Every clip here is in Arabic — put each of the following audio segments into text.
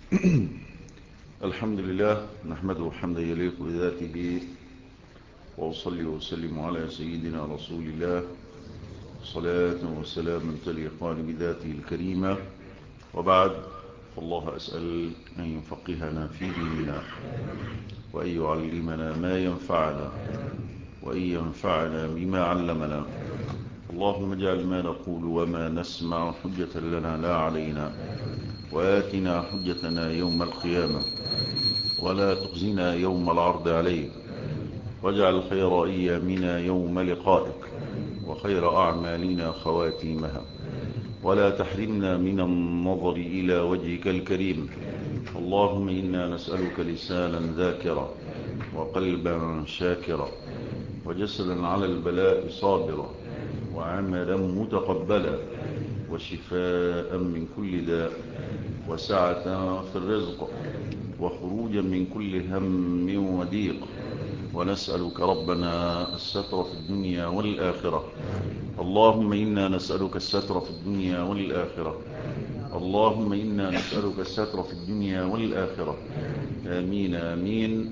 الحمد لله نحمده حمدا يليق بذاته، وأصلي وسلم على سيدنا رسول الله صلاة وسلام تليقان بذاته الكريمة. وبعد، فالله أسأل أن يفقهنا في ديننا، وأن يعلمنا ما ينفعنا، وأن ينفعنا بما علمنا. اللهم اجعل ما نقول وما نسمع حجة لنا لا علينا، وآتنا حجتنا يوم القيامة، ولا تخزنا يوم العرض عليك، واجعل خير أيامنا يوم لقائك، وخير أعمالنا خواتيمها، ولا تحرمنا من النظر إلى وجهك الكريم. اللهم إنا نسألك لسانا ذاكرا، وقلبا شاكرا، وجسدا على البلاء صابرا، وعملا متقبلا، وشفاء من كل داء، وسعة في الرزق، وخروجا من كل هم وضيق. ونسألك ربنا الستر في الدنيا والآخرة. اللهم إنا نسألك الستر في الدنيا والآخرة. اللهم إنا نسألك الستر في الدنيا والآخرة. آمين آمين.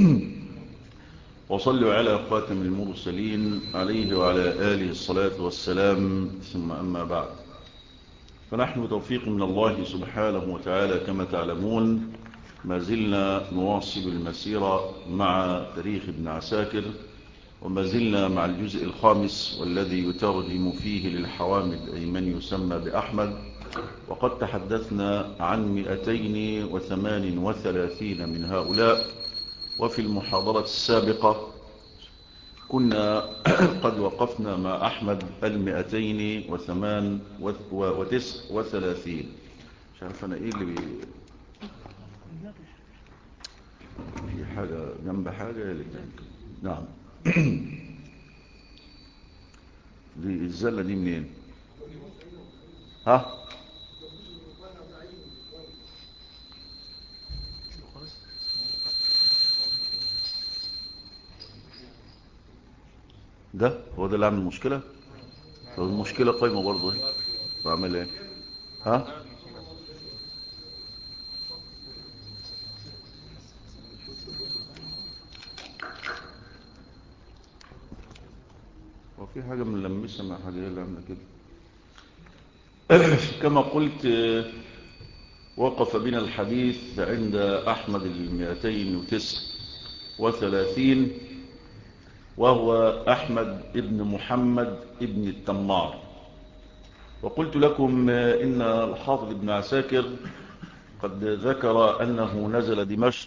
وصلوا على خاتم المرسلين عليه وعلى آله الصلاة والسلام، ثم أما بعد، فنحن توفيق من الله سبحانه وتعالى كما تعلمون ما زلنا نواصل المسيرة مع تاريخ ابن عساكر، وما زلنا مع الجزء الخامس والذي يترجم فيه للحوامد أي من يسمى بأحمد. وقد تحدثنا عن 238 من هؤلاء، وفي المحاضرة السابقة كنا قد وقفنا مع أحمد 238. مش عارف أنا إيه اللي في حاجة جنب حاجة اللي نعم. دي الزلة دي منين؟ ها؟ ده هو ده اللي عامل المشكلة. طب المشكلة قايمة برضه اهي، بعمل ايه؟ ها؟ هو في حاجة ملمسة مع حاجة اللي عاملة كده. كما قلت، وقف بنا الحديث عند أحمد 239، وهو أحمد ابن محمد ابن التمار. وقلت لكم إن الحافظ ابن عساكر قد ذكر أنه نزل دمشق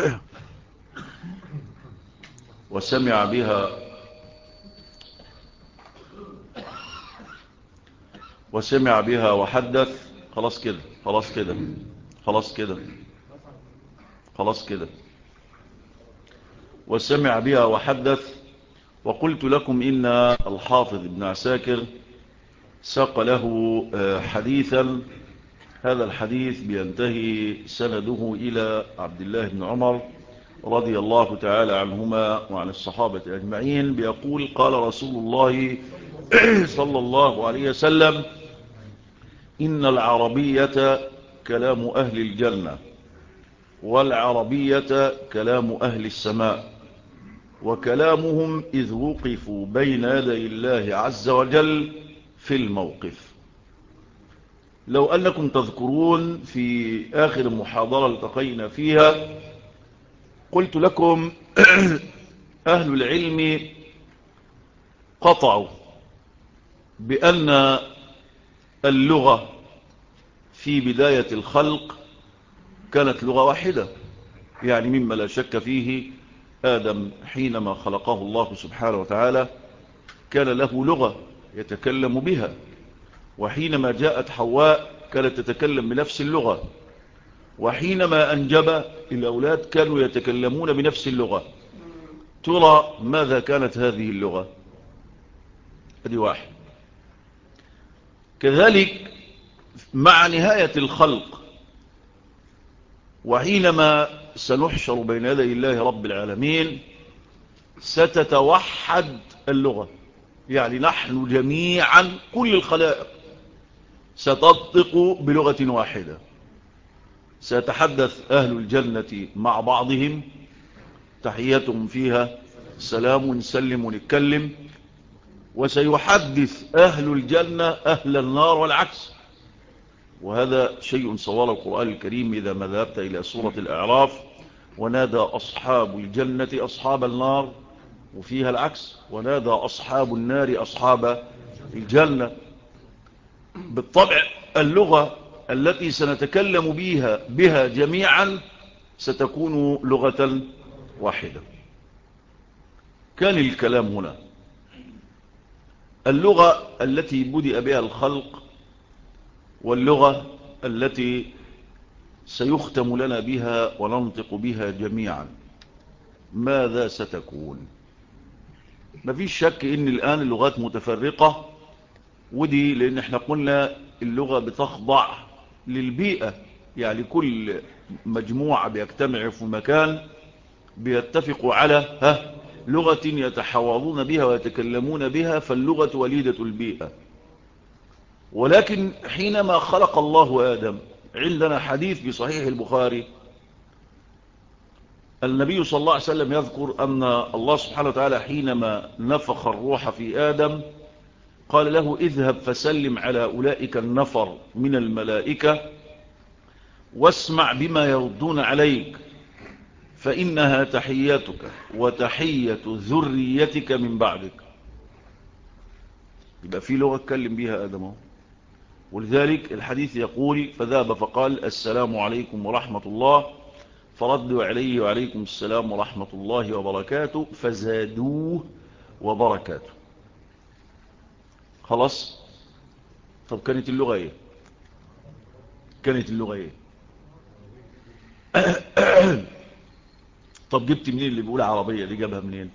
وسمع بها وحدث. خلاص كده خلاص كده خلاص كده خلاص كده وسمع بها وحدث. وقلت لكم إن الحافظ ابن عساكر ساق له حديثا. هذا الحديث بينتهي سنده إلى عبد الله بن عمر رضي الله تعالى عنهما وعن الصحابة أجمعين، بيقول: قال رسول الله صلى الله عليه وسلم: إن العربية كلام أهل الجنة، والعربية كلام أهل السماء، وكلامهم إذ وقفوا بين يدي الله عز وجل في الموقف. لو أنكم تذكرون في آخر محاضرة التقينا فيها قلت لكم أهل العلم قطعوا بأن اللغة في بداية الخلق كانت لغة واحدة، يعني مما لا شك فيه آدم حينما خلقه الله سبحانه وتعالى كان له لغة يتكلم بها، وحينما جاءت حواء كانت تتكلم بنفس اللغة، وحينما أنجب الأولاد كانوا يتكلمون بنفس اللغة. ترى ماذا كانت هذه اللغة؟ هذه واحد. كذلك مع نهاية الخلق، وحينما سنحشر بين يدي الله رب العالمين ستتوحد اللغة، يعني نحن جميعا كل الخلائق ستنطق بلغة واحدة. سيتحدث أهل الجنة مع بعضهم، تحياتهم فيها سلام، ونسلم ونتكلم. وسيحدث أهل الجنة أهل النار والعكس، وهذا شيء صوره القرآن الكريم إذا ما ذهبت إلى سورة الأعراف: ونادى أصحاب الجنة أصحاب النار، وفيها العكس: ونادى أصحاب النار أصحاب الجنة. بالطبع اللغة التي سنتكلم بها جميعا ستكون لغة واحدة. كان الكلام هنا اللغة التي بدأ بها الخلق، واللغة التي سيختم لنا بها وننطق بها جميعا، ماذا ستكون؟ مفيش شك ان الآن اللغات متفرقة، ودي لان احنا قلنا اللغة بتخضع للبيئة، يعني كل مجموعة بيجتمع في مكان بيتفقوا على لغة يتحاورون بها ويتكلمون بها، فاللغة وليدة البيئة. ولكن حينما خلق الله آدم، عندنا حديث بصحيح البخاري، النبي صلى الله عليه وسلم يذكر أن الله سبحانه وتعالى حينما نفخ الروح في آدم قال له: اذهب فسلم على أولئك النفر من الملائكة واسمع بما يردون عليك، فإنها تحياتك وتحية ذريتك من بعدك. يبقى في لغة اتكلم بها آدم، ولذلك الحديث يقول: فذهب فقال: السلام عليكم ورحمة الله، فردوا عليه: وعليكم السلام ورحمة الله وبركاته، فزادوه وبركاته. خلاص. طب كانت اللغة ايه؟ كانت اللغة ايه؟ طب جبت منين اللي بيقول عربية دي؟ جابها منين؟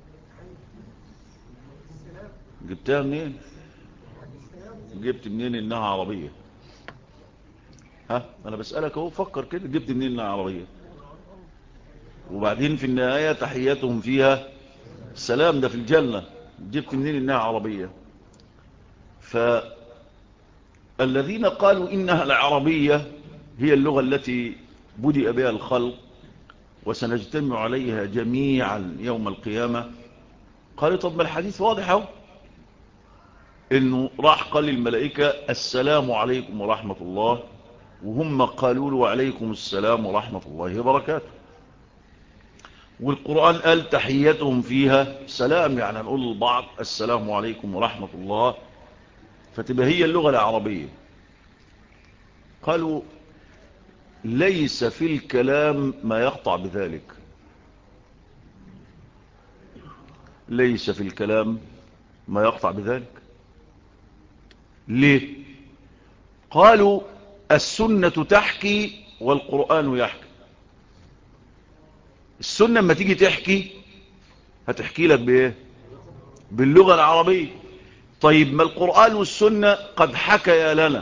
جبتها منين؟ جبت منين انها عربية؟ انا بسألك اهو، فكر كده، جبت منين انها عربية؟ وبعدين في النهاية تحياتهم فيها السلام، ده في الجنة، جبت منين انها عربية؟ فالذين قالوا انها العربية هي اللغة التي بدأ بها الخلق وسنجتمع عليها جميعا يوم القيامة، قالوا: طب ما الحديث واضح اهو، انه راح قال للملائكة: السلام عليكم ورحمة الله، وهم قالوا له: وعليكم السلام ورحمة الله وبركاته. والقرآن قال: تحياتهم فيها سلام، يعني نقول للبعض السلام عليكم ورحمة الله، فتبقى هي اللغة العربية. قالوا: ليس في الكلام ما يقطع بذلك. ليس في الكلام ما يقطع بذلك. ليه؟ قالوا: السنة تحكي والقرآن يحكي. السنة لما تيجي تحكي هتحكي لك بايه؟ باللغة العربية. طيب ما القرآن والسنة قد حكى لنا،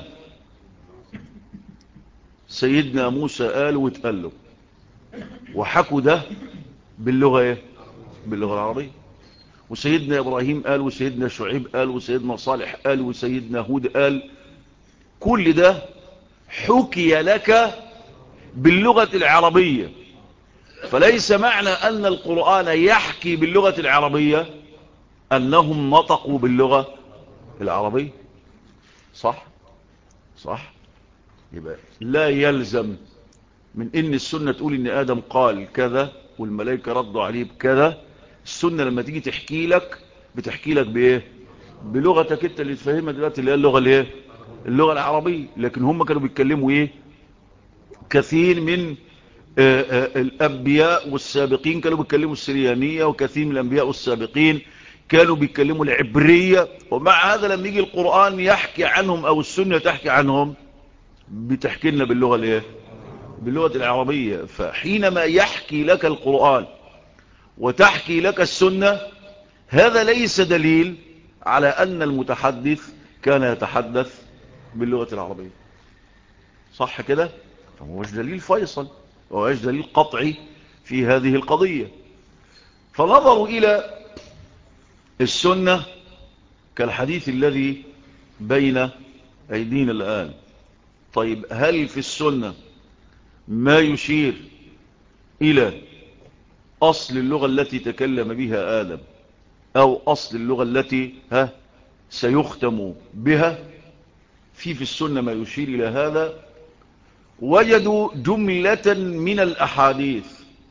سيدنا موسى قال واتقال له، وحكوا ده باللغة ايه؟ باللغة العربية. وسيدنا إبراهيم قال، وسيدنا شعيب قال، وسيدنا صالح قال، وسيدنا هود قال. كل ده حكي لك باللغة العربية. فليس معنى أن القرآن يحكي باللغة العربية أنهم نطقوا باللغة العربية. صح؟ صح؟ يبقى لا يلزم من إن السنة تقول إن آدم قال كذا والملائكة ردوا عليه بكذا. السنة لما تيجي تحكي لك بتحكي لك بإيه؟ بلغتك أنت اللي تفهمها دلوقتي، اللي هي اللغة الإيه؟ اللغة العربية. لكن هم كانوا بيتكلموا إيه؟ كثير من الأنبياء والسابقين كانوا بيتكلموا السريانية، وكثير من الأنبياء والسابقين كانوا بيتكلموا العبرية. ومع هذا لما يجي القرآن يحكي عنهم أو السنة تحكي عنهم بتحكي لنا باللغة الإيه؟ باللغة العربية. فحينما يحكي لك القرآن وتحكي لك السنة، هذا ليس دليل على أن المتحدث كان يتحدث باللغة العربية. صح كده؟ فهوش دليل فيصل، وهوش دليل قطعي في هذه القضية. فنظروا إلى السنة كالحديث الذي بين أيدينا الآن. طيب هل في السنة ما يشير إلى أصل اللغة التي تكلم بها آدم أو أصل اللغة التي سيختم بها، في السنة ما يشير إلى هذا. وجدوا جملة من الأحاديث،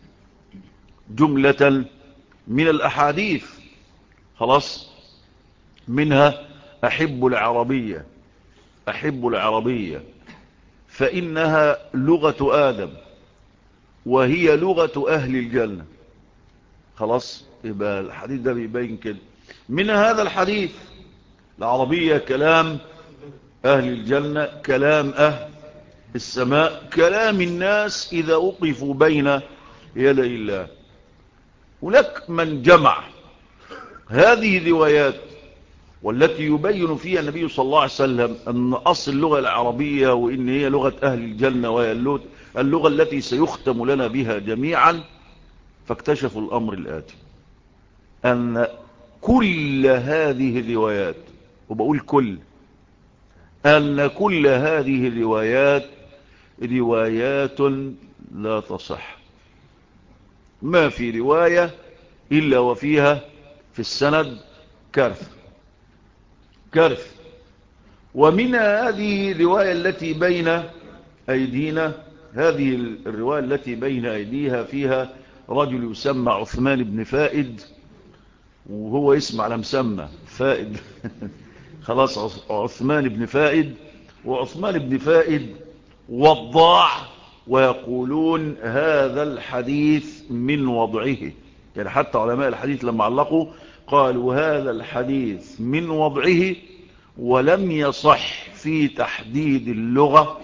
جملة من الأحاديث، خلاص، منها أحب العربية، أحب العربية فإنها لغة آدم وهي لغة أهل الجنة. خلاص، يبقى الحديث ده بيبين كده. من هذا الحديث العربية كلام أهل الجنة، كلام أهل السماء، كلام الناس إذا أوقفوا بين يدي الله. هناك من جمع هذه الروايات والتي يبين فيها النبي صلى الله عليه وسلم أن أصل اللغة العربية وإن هي لغة أهل الجنة وهي اللغة التي سيختم لنا بها جميعا، فاكتشفوا الأمر الآتي: أن كل هذه الروايات، وبقول كل، أن كل هذه الروايات روايات لا تصح. ما في رواية إلا وفيها في السند كارثة، كارثة. ومن هذه الرواية التي بين أيدينا، هذه الرواية التي بين أيديها فيها رجل يسمى عثمان بن فائد، وهو اسم على مسمى فائد خلاص، عثمان بن فائد. وعثمان بن فائد وضاع، ويقولون هذا الحديث من وضعه. يعني حتى علماء الحديث لما علقوا قالوا هذا الحديث من وضعه، ولم يصح في تحديد اللغة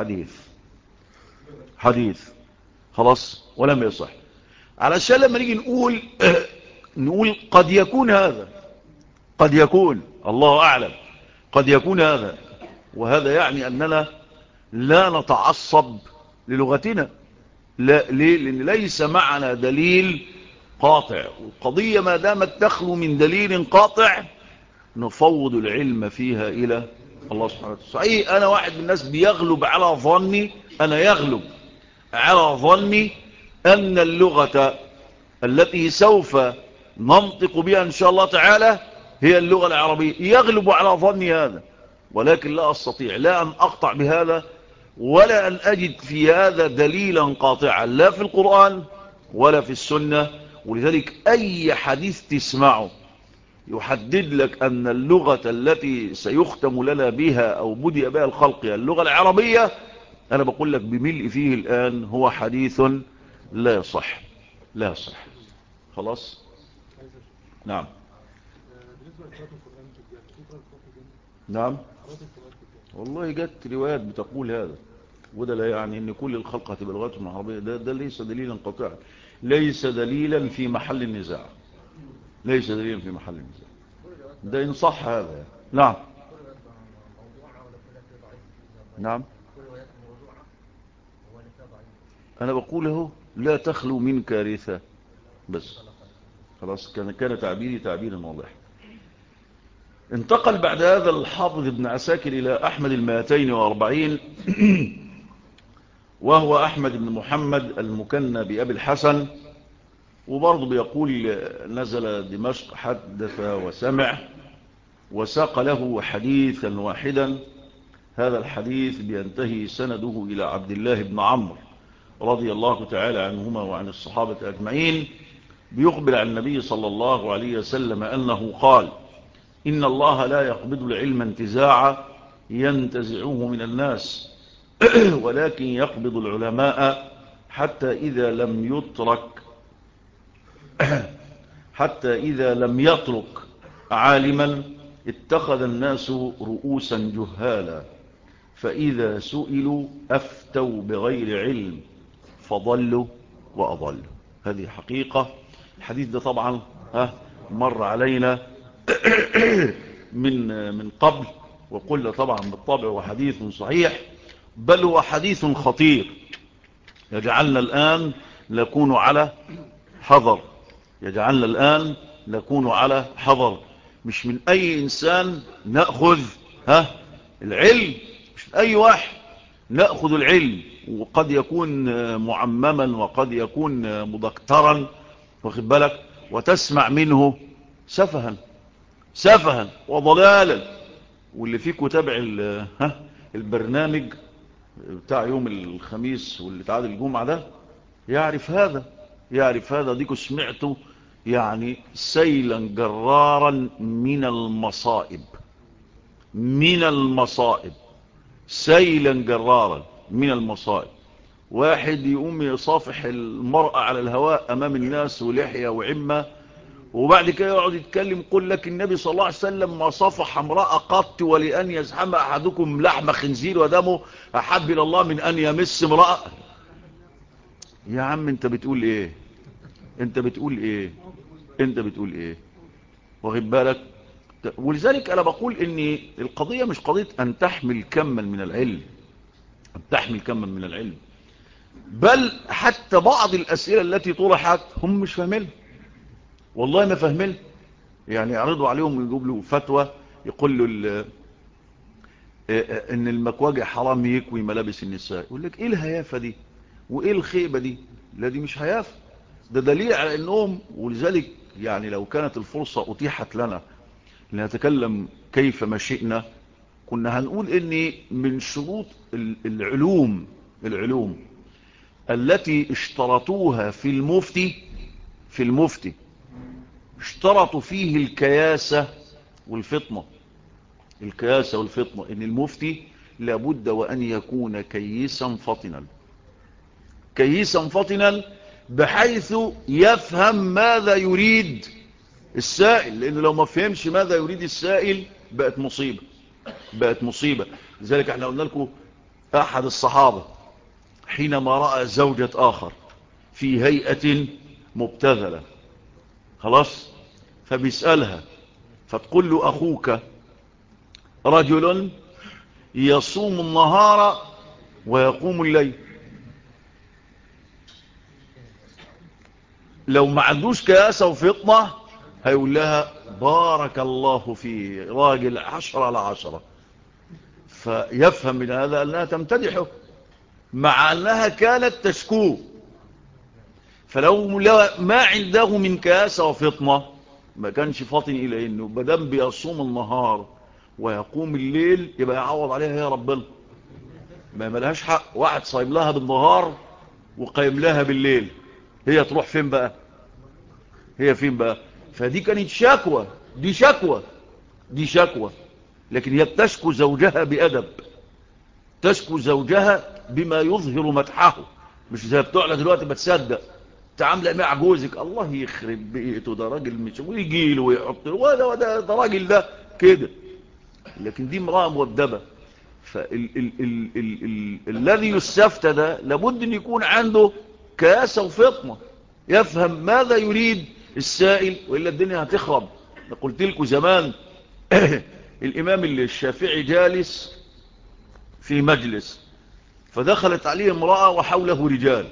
حديث خلاص، ولم يصح. علشان لما نيجي نقول قد يكون هذا، قد يكون، الله أعلم، قد يكون هذا، وهذا يعني أننا لا نتعصب للغتنا. لا، ليه؟ لأن ليس معنا دليل قاطع، والقضية ما دامت تخلو من دليل قاطع نفوض العلم فيها إلى الله سبحانه وتعالى. صحيح أنا واحد من الناس بيغلب على ظني، أنا يغلب على ظني أن اللغة التي سوف ننطق بها إن شاء الله تعالى هي اللغة العربية، يغلب على ظني هذا، ولكن لا أستطيع لا أن أقطع بهذا ولا أن أجد في هذا دليلا قاطعا، لا في القرآن ولا في السنة. ولذلك أي حديث تسمعه يحدد لك أن اللغة التي سيختم لنا بها أو بدأ بها الخلق اللغة العربية، أنا بقول لك بملء فيه الآن هو حديث لا يصح، لا يصح. خلاص، نعم، نعم، والله جت روايات بتقول هذا، وده لا يعني ان كل الخلق هتبقى لغتهم العربية. ده ليس دليلا قاطعا، ليس دليلا في محل النزاع، ليس دليلا في محل النزاع، ده إن صح هذا. نعم، نعم، أنا بقوله لا تخلو من كارثة بس. خلاص، كان تعبيري تعبيرا واضحا. انتقل بعد هذا الحافظ ابن عساكر إلى أحمد 240 وهو أحمد بن محمد المكنى بأبي الحسن، وبرضه بيقول نزل دمشق حدث وسمع، وساق له حديثا واحدا. هذا الحديث بينتهي سنده إلى عبد الله بن عمرو رضي الله تعالى عنهما وعن الصحابة أجمعين، بيخبر عن النبي صلى الله عليه وسلم أنه قال: إن الله لا يقبض العلم انتزاعا ينتزعوه من الناس ولكن يقبض العلماء حتى إذا لم يترك عالما اتخذ الناس رؤوسا جهالا، فإذا سئلوا أفتوا بغير علم فضلوا وأضلوا. هذه حقيقة. الحديث ده طبعا مر علينا من قبل، وقلنا طبعا بالطبع هو حديث صحيح، بل هو حديث خطير يجعلنا الآن نكون على حذر، يجعلنا الآن نكون على حذر. مش من أي إنسان نأخذ العلم، مش من أي واحد نأخذ العلم وقد يكون معمما وقد يكون مدكترا، واخد بالك، وتسمع منه سفها وضلالا. واللي فيكم تابع البرنامج بتاع يوم الخميس واللي تعاد الجمعة ده يعرف هذا ديكو سمعته، يعني سيلا جرارا من المصائب سيلا جرارا من المصائب. واحد يقوم يصافح المرأة على الهواء امام الناس ولحية وعمة، وبعد كده يقعد يتكلم يقول لك النبي صلى الله عليه وسلم ما صافح امرأة قط، ولأن يزحم احدكم لحم خنزير ودمه احب الى الله من ان يمس امرأة. يا عم انت بتقول ايه؟ واخد بالك؟ ولذلك انا بقول ان القضية مش قضية ان تحمل كما من العلم، بل حتى بعض الاسئلة التي طرحت هم مش فاهمينها، والله ما فاهمينها. يعني يعرضوا عليهم ويجيب له فتوى يقول له ان المكواجع حرام يكوي ملابس النساء، يقول لك ايه الهيافة دي وايه الخيبة دي؟ لا دي مش هيافة، ده دليل على انهم. ولذلك يعني لو كانت الفرصة اتيحت لنا لنتكلم كيف ما شئنا، كنا هنقول ان من شروط العلوم التي اشترطوها في المفتي اشترطوا فيه الكياسة والفطنة. ان المفتي لابد وان يكون كيسا فطنا بحيث يفهم ماذا يريد السائل، لانه لو ما فهمش ماذا يريد السائل بقت مصيبة. لذلك احنا قلنا لكم احد الصحابة حينما رأى زوجة اخر في هيئة مبتذلة، خلاص، فبيسألها فتقول له اخوك رجل يصوم النهار ويقوم الليل. لو ما عندوش كياسة وفطنة هيقول لها بارك الله في راجل 10/10. فيفهم من هذا أنها تمتدحه مع أنها كانت تشكوه. فلو ما عنده من كياسة وفطنة ما كانش فاطن إلى أنه بدم بيصوم النهار ويقوم الليل يبقى يعوض عليها يا ربنا. ما ملهاش حق واحد صايم لها بالنهار وقيم لها بالليل، هي تروح فين بقى؟ فدي كانت شكوى، دي شكوى. لكن هي بتشكو زوجها بأدب، تشكو زوجها بما يظهر مدحه، مش زي بتوعنا دلوقتي بتصدق تعامل مع جوزك الله يخرب بيته ده راجل مش ويجي له ويحط له ده راجل ده كده. لكن دي امرأة مؤدبة. الذي يستفتى ده لابد ان يكون عنده كياسة وفطنة، يفهم ماذا يريد السائل، وإلا الدنيا هتخرب. قلت لكم زمان الإمام الشافعي جالس في مجلس، فدخلت عليه امرأة وحوله رجال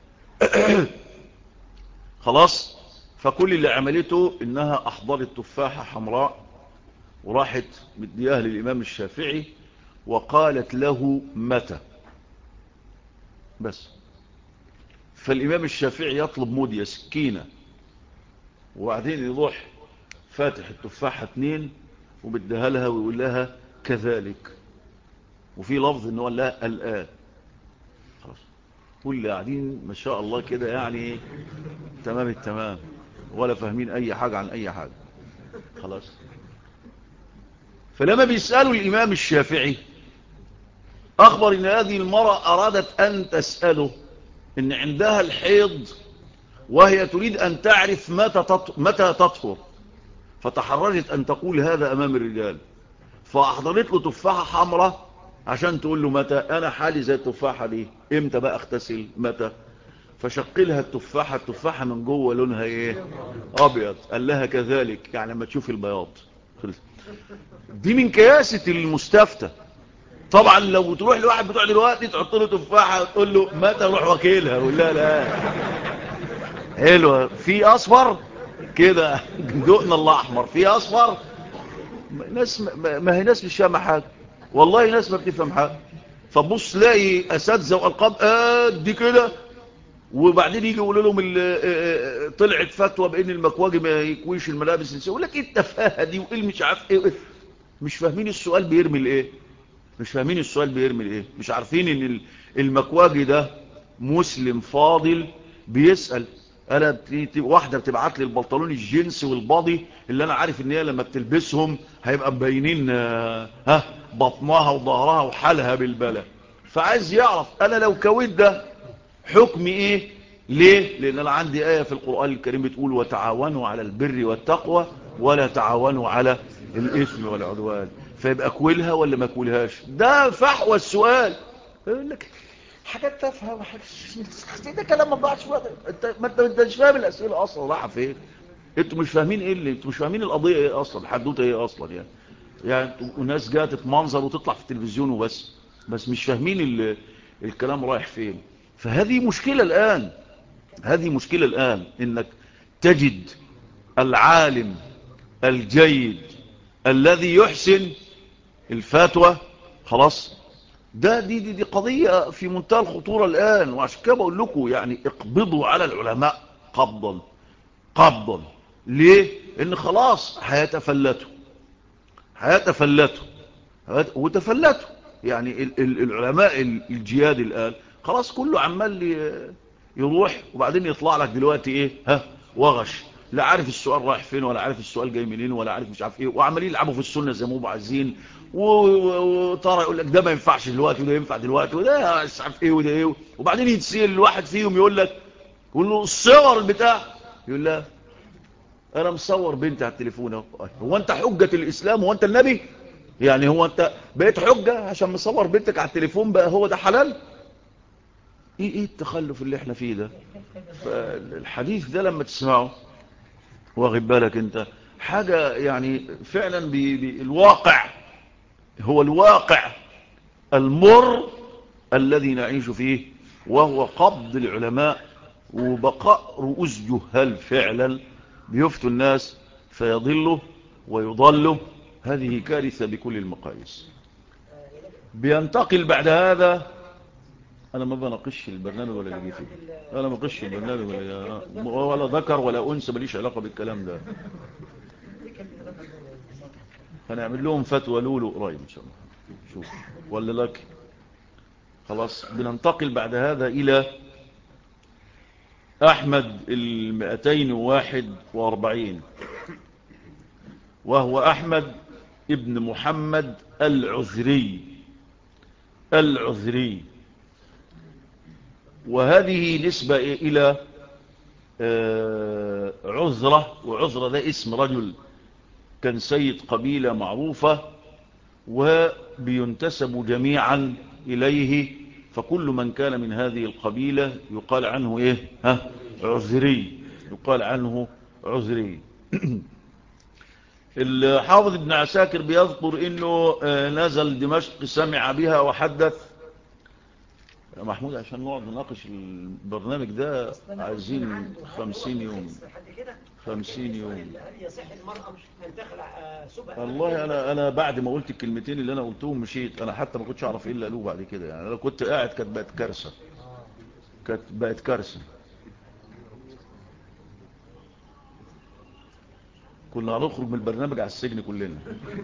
خلاص، فكل اللي عملته إنها أحضرت تفاحة حمراء وراحت مديها للإمام الشافعي وقالت له متى بس. فالإمام الشافعي يطلب مودية سكينة، وبعدين يروح فاتح التفاحة 2 وبدها لها ويقول لها كذلك، وفي لفظ انه قال لها الآن. خلاص كل قاعدين ما شاء الله كده يعني تمام التمام، ولا فاهمين اي حاجة عن اي حاجة. خلاص، فلما بيسألوا الامام الشافعي اخبر ان هذه المرأة ارادت ان تسأله ان عندها الحيض وهي تريد ان تعرف متى تطهر، فتحرجت ان تقول هذا امام الرجال، فاحضرت له تفاحة حمراء عشان تقول له متى انا حالي زي التفاحة دي، امتى بقى اغتسل متى؟ فشقلها التفاحة من جوه لونها ايه؟ ابيض. قال لها كذلك، يعني لما تشوف البياض. دي من كياسة المستفتى. طبعا لو تروح لواحد بتوع دلوقتي تحط له تفاحة وتقول له متى، روح واكلها يقول لا لا حلوة في اصفر كده دقنا الله احمر في اصفر. ناس ما هي ناس مش فاهمه حاجه، والله ناس ما بتفهم حاجه. فبص لاقي اساتذه والقاب قد كده، وبعدين يجي يقول لهم طلعت فتوى بان المكواجي ما يكويش الملابس، يقول لك ايه التفاهه دي وايه مش عارف ايه. مش فاهمين السؤال بيرمي لايه، مش فاهمين السؤال بيرمي لايه، مش عارفين ان المكواجي ده مسلم فاضل بيسأل. انا واحده بتبعت لي البنطلون الجينز والبادي اللي انا عارف ان هي لما بتلبسهم هيبقى مبينين بطنها وظهرها وحالها بالبلا، فعايز يعرف انا لو كويت ده حكمي ايه. ليه؟ لان انا عندي آية في القرآن الكريم بتقول وتعاونوا على البر والتقوى ولا تعاونوا على الاثم والعدوان، فيبقى كويلها ولا ما كويلهاش؟ ده فحوى السؤال. يقول لك حاجات تافهه وحاجات ده كلام ما ضاعش وقت. انت مش فاهم الاسئله اصلا رايحه فين. انتوا مش فاهمين ايه انتوا مش فاهمين القضيه ايه اصلا، الحدوته ايه اصلا يعني وناس جايه تتمنظر وتطلع في التلفزيون وبس، بس مش فاهمين الكلام رايح فين. فهذه مشكله الان، هذه مشكله الان انك تجد العالم الجيد الذي يحسن الفتوى خلاص. دي قضية في منتهى الخطورة الآن، وعشان كده بقول لكم يعني اقبضوا على العلماء قبضا قبضا. ليه؟ إن خلاص هيتفلتوا وتفلتوا. يعني العلماء الجياد الآن خلاص كله عمال يروح، وبعدين يطلع لك دلوقتي ايه وغش، لا عارف السؤال رايح فين ولا عارف السؤال جاي منين ولا عارف مش عارف ايه، وعمالين يلعبوا في السنة زي ما هم عايزين، وترى يقول لك ده ما ينفعش دلوقتي وده ينفع دلوقتي وده مش عارف ايه وده ايه، وبعدين يتسال الواحد فيهم يقول له الصور البتاع، يقول لا انا مصور بنتي على التليفون اهو. هو انت حجة الاسلام؟ هو انت النبي؟ يعني هو انت بقيت حجة عشان مصور بنتك على التليفون بقى هو ده حلال؟ ايه التخلف اللي احنا فيه ده؟ فالحديث ده لما تسمعه واخد بالك انت حاجة يعني فعلا الواقع هو الواقع المر الذي نعيش فيه، وهو قبض العلماء وبقاء رؤوس جهال فعلا بيفتوا الناس فيضلوا ويضلوا. هذه كارثة بكل المقاييس. بينتقل بعد هذا، انا ما بناقش البرنامج ولا اللي فيه، انا ما بناقش البرنامج ولا ذكر ولا انثى، ماليش علاقه بالكلام ده. هنعمل لهم فتوى لولو قريب ان شاء الله، شوف ولا لك. خلاص بننتقل بعد هذا الى احمد 241، وهو احمد ابن محمد العذري. وهذه نسبة الى عذرة، وعذرة ده اسم رجل كان سيد قبيلة معروفة وبينتسب جميعا إليه، فكل من كان من هذه القبيلة يقال عنه إيه عذري، يقال عنه عذري. الحافظ ابن عساكر بيذكر إنه نزل دمشق سمع بها وحدث. يا محمود عشان نقعد نناقش البرنامج ده عايزين 50 يوم 50 يوم. والله انا بعد ما قلت الكلمتين اللي انا قلتهم مشيت، انا حتى ما كنتش اعرف ايه اللي قالوه بعد كده. يعني انا كنت قاعد كانت بقت كارثه. كنا هنخرج من البرنامج على السجن كلنا.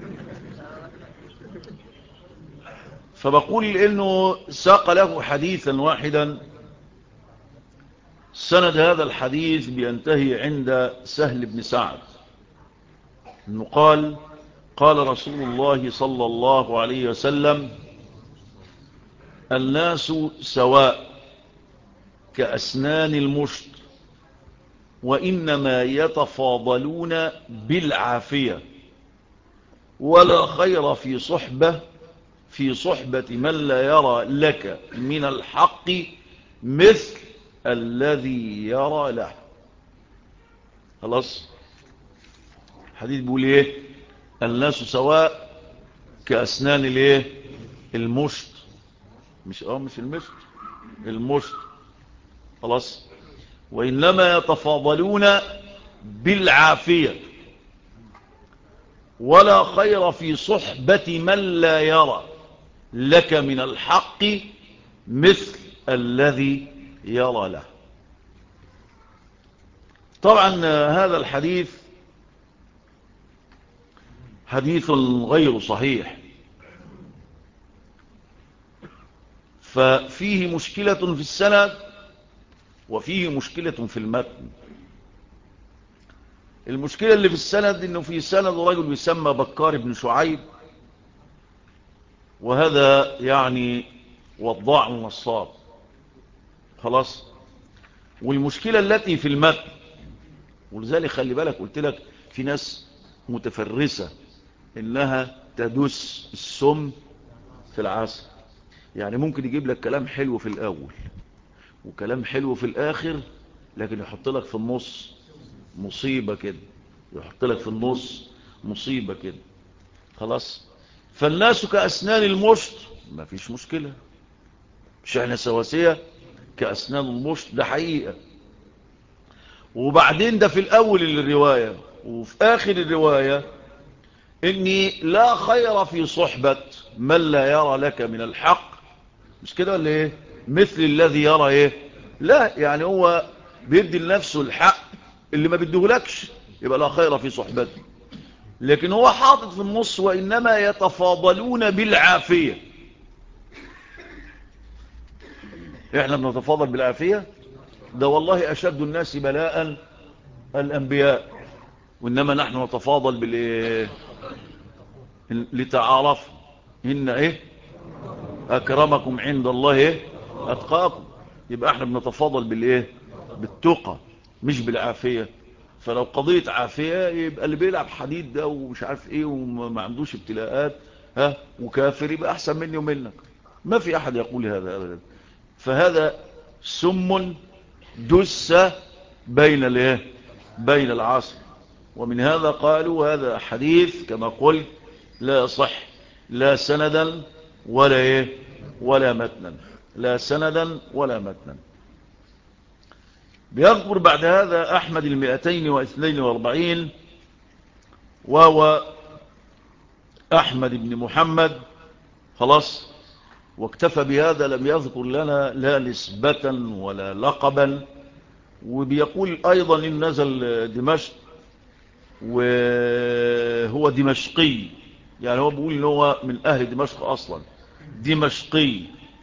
فبقول انه ساق له حديثا واحدا، سند هذا الحديث بينتهي عند سهل بن سعد انه قال رسول الله صلى الله عليه وسلم الناس سواء كأسنان المشط، وإنما يتفاضلون بالعافية، ولا خير في صحبة من لا يرى لك من الحق مثل الذي يرى له. خلاص حديث بيقول ايه؟ الناس سواء كأسنان الايه المشط، مش المشط، المشط. خلاص وإنما يتفاضلون بالعافية، ولا خير في صحبة من لا يرى. لك من الحق مثل الذي يرى له. طبعا هذا الحديث حديث غير صحيح، ففيه مشكلة في السند وفيه مشكلة في المتن. المشكلة اللي في السند انه في سند رجل يسمى بكار بن شعيب، وهذا يعني وضاع نصاب خلاص. والمشكلة التي في المتن، ولذلك خلي بالك قلت لك في ناس متفرسة انها تدس السم في العسل، يعني ممكن يجيب لك كلام حلو في الاول وكلام حلو في الاخر، لكن يحط لك في النص مصيبة كده، يحط لك في النص مصيبة كده خلاص. فالناس كأسنان المشط، ما فيش مشكلة، مش احنا سواسية كأسنان المشط، ده حقيقة. وبعدين ده في الأول الرواية، وفي آخر الرواية إني لا خير في صحبة من لا يرى لك من الحق، مش كده ولا إيه؟ مثل الذي يرى إيه؟ لا، يعني هو بيدي لنفسه الحق اللي ما بيديهولكش، يبقى لا خير في صحبته. لكن هو حاطط في النص وإنما يتفاضلون بالعافية. إحنا بنتفاضل بالعافية؟ ده والله أشد الناس بلاء الأنبياء، وإنما نحن نتفاضل بالإيه؟ لتعارف إن إيه؟ أكرمكم عند الله إيه؟ أتقاكم. يبقى إحنا بنتفاضل بالإيه؟ بالتقى مش بالعافية. فلو قضية عافية يبقى اللي بيلعب حديد ده ومش عارف إيه وما عندوش ابتلاءات وكافر يبقى أحسن مني ومنك. ما في أحد يقول هذا أبدا. فهذا سم دس بين الايه؟ بين العصر. ومن هذا قالوا هذا حديث كما قلت لا يصح لا سندا ولا ايه ولا متنا، لا سندا ولا متنا. بيذكر بعد هذا أحمد 242، وهو أحمد بن محمد خلاص. واكتفى بهذا، لم يذكر لنا لا نسبة ولا لقبا. وبيقول أيضا إن نزل دمشق وهو دمشقي، يعني هو بيقول إن هو من أهل دمشق أصلا، دمشقي.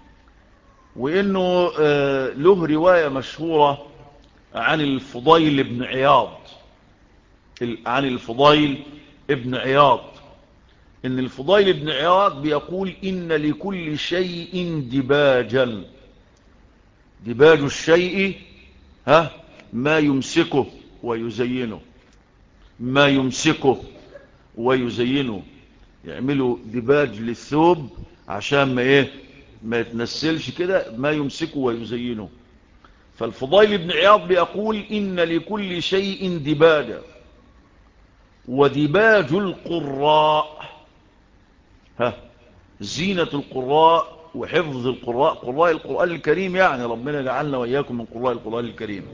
وإنه له رواية مشهورة عن الفضيل بن عياض، عن الفضيل بن عياض، إن الفضيل بن عياض بيقول إن لكل شيء دباجا. دباج الشيء ما يمسكه ويزينه، ما يمسكه ويزينه. يعملوا دباج للثوب عشان ما يتنسلش كده، ما يمسكه ويزينه. فالفضيل بن عياض بيقول إن لكل شيء دباجا، ودباج القراء زينة القراء وحفظ القراء، قراء القرآن الكريم، يعني ربنا جعلنا وإياكم من قراء القرآن الكريم.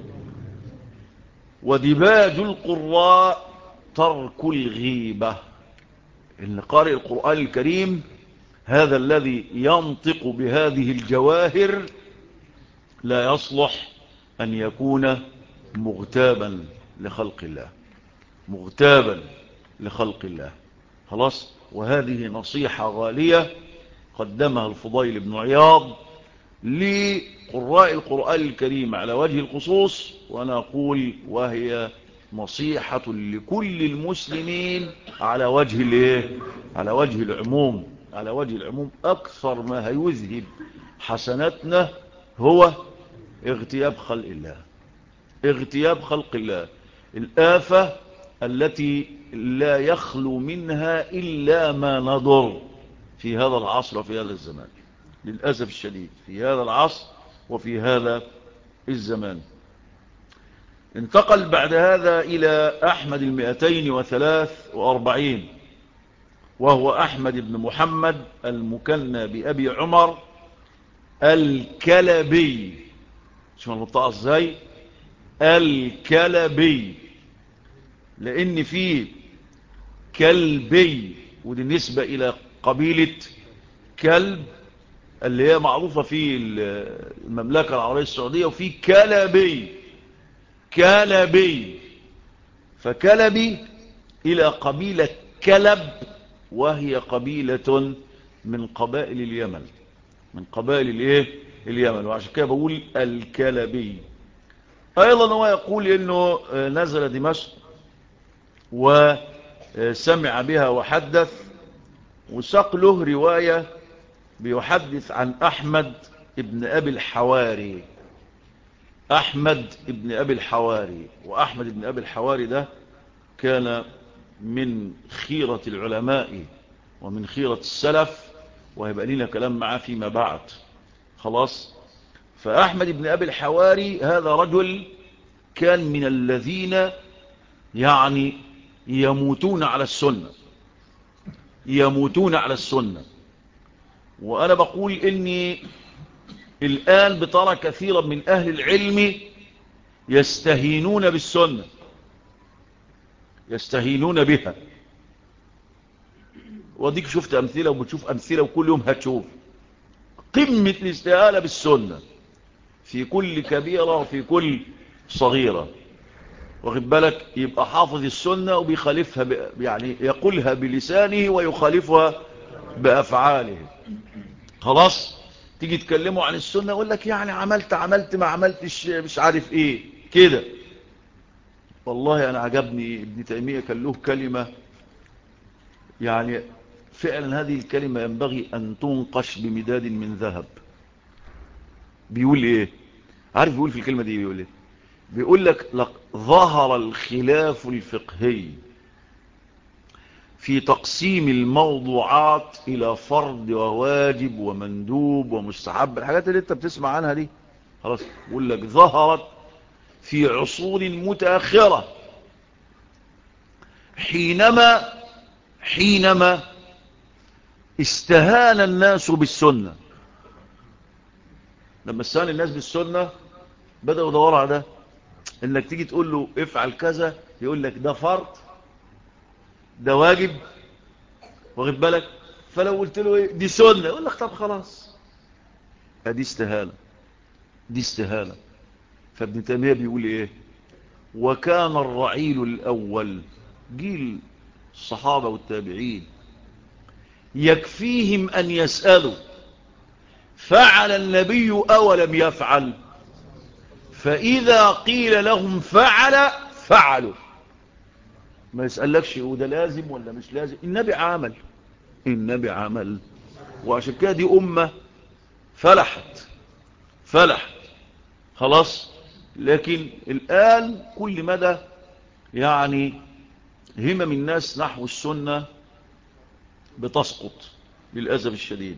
ودباج القراء ترك الغيبة، إن قارئ القرآن الكريم هذا الذي ينطق بهذه الجواهر لا يصلح أن يكون مغتابا لخلق الله، مغتابا لخلق الله خلاص. وهذه نصيحة غالية قدمها الفضيل بن عياض لقراء القرآن الكريم على وجه الخصوص، وأنا أقول وهي نصيحة لكل المسلمين على وجه الايه؟ على وجه العموم، على وجه العموم. أكثر ما هيذهب حسناتنا هو اغتياب خلق الله، اغتياب خلق الله، الآفة التي لا يخلو منها إلا ما نضر في هذا العصر وفي هذا الزمان، للأسف الشديد في هذا العصر وفي هذا الزمان. انتقل بعد هذا إلى أحمد 243، وهو أحمد بن محمد المكنى بأبي عمر الكلبي. شو المنطقة ازاي؟ الكلبي، لأن فيه كلبي ودي نسبة إلى قبيلة كلب اللي هي معروفة في المملكة العربية السعودية، وفي كلبي. كلبي، فكلبي إلى قبيلة كلب، وهي قبيلة من قبائل اليمن، من قبائل اليمن، وعشان كده بقول الكلبي. أيضا هو يقول إنه نزل دمشق وسمع بها وحدث، وساق له رواية بيحدث عن أحمد ابن أبي الحواري. أحمد ابن أبي الحواري، وأحمد ابن أبي الحواري ده كان من خيرة العلماء ومن خيرة السلف، وهيبقى لنا كلام معاه فيما بعد. خلاص. فأحمد ابن أبي الحواري هذا رجل كان من الذين يعني يموتون على السنة، يموتون على السنة. وأنا بقول إني الآن بترى كثيرا من أهل العلم يستهينون بالسنة، يستهينون بها. وديك شفت أمثلة وبتشوف أمثلة، وكل يوم هتشوف قمة الاستهانة بالسنة في كل كبيرة وفي كل صغيرة. واخد بالك؟ يبقى حافظ السنة وبيخالفها يعني يقولها بلسانه ويخالفها بأفعاله. خلاص. تيجي تكلموا عن السنة يقول لك يعني عملت ما عملتش مش عارف ايه كده. والله انا عجبني ابن تيمية، كان له كلمة يعني فعلا هذه الكلمة ينبغي ان تنقش بمداد من ذهب. بيقول ايه؟ عارف بيقول في الكلمة دي بيقول ايه؟ بيقول لك ظهر الخلاف الفقهي في تقسيم الموضوعات إلى فرض وواجب ومندوب ومستحب، الحاجات اللي انت بتسمع عنها دي. خلاص. بيقول لك ظهرت في عصور متأخرة حينما استهان الناس بالسنة. لما استهان الناس بالسنة بدأوا يدوروا على ده، انك تيجي تقول له افعل كذا يقول لك ده فرض، ده واجب. واخد بالك؟ فلو قلت له ايه دي سنة يقول لك طب خلاص. دي استهانة، دي استهانة. فابن تيمية بيقول ايه؟ وكان الرعيل الاول، جيل الصحابة والتابعين، يكفيهم ان يسألوا فعل النبي او لم يفعل، فاذا قيل لهم فعل فعلوا. ما يسألكش وده لازم ولا مش لازم، النبي عمل، النبي عمل. وعشان كده دي امة فلحت. خلاص. لكن الآن كل مدى يعني همم الناس نحو السنة بتسقط للأسف الشديد.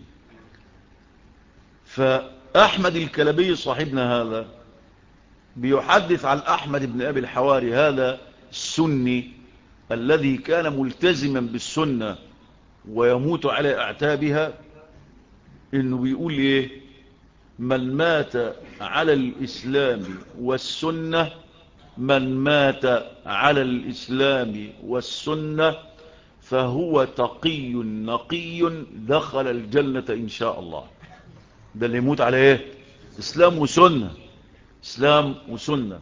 فأحمد الكلبي صاحبنا هذا بيحدث عن أحمد بن أبي الحواري، هذا السني الذي كان ملتزما بالسنة ويموت على اعتابها، إنه بيقول إيه؟ من مات على الإسلام والسنة، من مات على الإسلام والسنة فهو تقي نقي دخل الجنة إن شاء الله. ده اللي يموت على إيه؟ إسلام وسنة، إسلام وسنة.